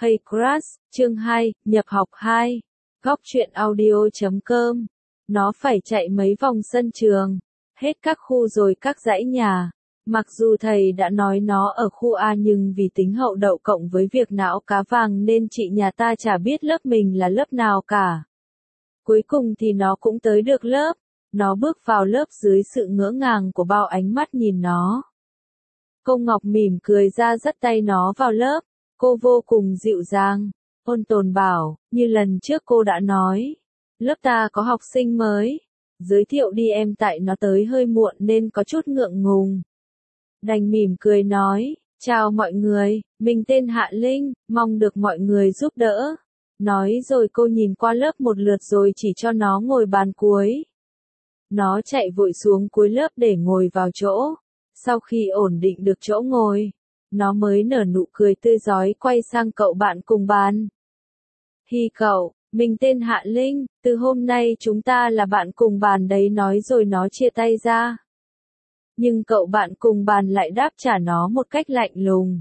Hey Crush, chương 2, nhập học 2. Góc truyện audio.com. Nó phải chạy mấy vòng sân trường, hết các khu rồi các dãy nhà. Mặc dù thầy đã nói nó ở khu A nhưng vì tính hậu đậu cộng với việc não cá vàng nên chị nhà ta chả biết lớp mình là lớp nào cả. Cuối cùng thì nó cũng tới được lớp. Nó bước vào lớp dưới sự ngỡ ngàng của bao ánh mắt nhìn nó. Cô Ngọc mỉm cười ra dắt tay nó vào lớp. Cô vô cùng dịu dàng, ôn tồn bảo, như lần trước cô đã nói. Lớp ta có học sinh mới. Giới thiệu đi em, tại nó tới hơi muộn nên có chút ngượng ngùng. Đành mỉm cười nói, chào mọi người, mình tên Hạ Linh, mong được mọi người giúp đỡ. Nói rồi cô nhìn qua lớp một lượt rồi chỉ cho nó ngồi bàn cuối. Nó chạy vội xuống cuối lớp để ngồi vào chỗ. Sau khi ổn định được chỗ ngồi, nó mới nở nụ cười tươi rói quay sang cậu bạn cùng bàn. Hi cậu, mình tên Hạ Linh, từ hôm nay chúng ta là bạn cùng bàn đấy, nói rồi nó chia tay ra. Nhưng cậu bạn cùng bàn lại đáp trả nó một cách lạnh lùng.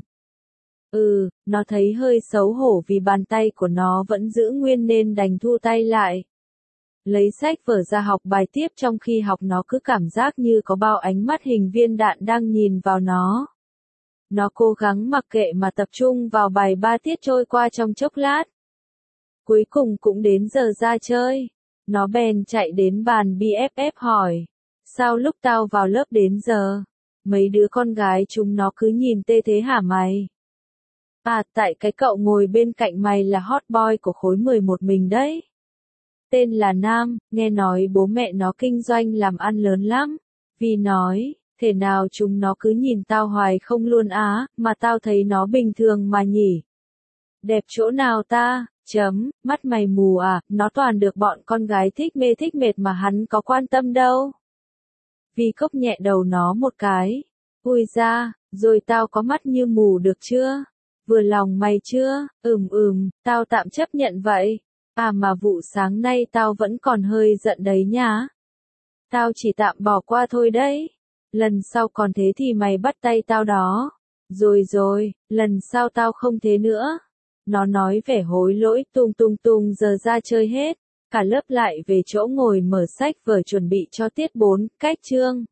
Nó thấy hơi xấu hổ vì bàn tay của nó vẫn giữ nguyên nên đành thu tay lại. Lấy sách vở ra học bài tiếp, trong khi học nó cứ cảm giác như có bao ánh mắt hình viên đạn đang nhìn vào nó. Nó cố gắng mặc kệ mà tập trung vào bài 3 tiết trôi qua trong chốc lát. Cuối cùng cũng đến giờ ra chơi. Nó bèn chạy đến bàn BFF hỏi. Sao lúc tao vào lớp đến giờ, mấy đứa con gái chúng nó cứ nhìn tê thế hả mày? Tại cái cậu ngồi bên cạnh mày là hot boy của khối 11 mình đấy. Tên là Nam, nghe nói bố mẹ nó kinh doanh làm ăn lớn lắm. Vì nói, thể nào chúng nó cứ nhìn tao hoài không luôn á, mà tao thấy nó bình thường mà nhỉ. Đẹp chỗ nào ta, mắt mày mù à, nó toàn được bọn con gái thích mê thích mệt mà hắn có quan tâm đâu. Vì cốc nhẹ đầu nó một cái. Ui da, rồi tao có mắt như mù được chưa? Vừa lòng mày chưa? Tao tạm chấp nhận vậy. Mà vụ sáng nay tao vẫn còn hơi giận đấy nhá. Tao chỉ tạm bỏ qua thôi đấy. Lần sau còn thế thì mày bắt tay tao đó. Rồi, lần sau tao không thế nữa. Nó nói vẻ hối lỗi tung giờ ra chơi hết. Cả lớp lại về chỗ ngồi mở sách vở chuẩn bị cho tiết 4, cách chương.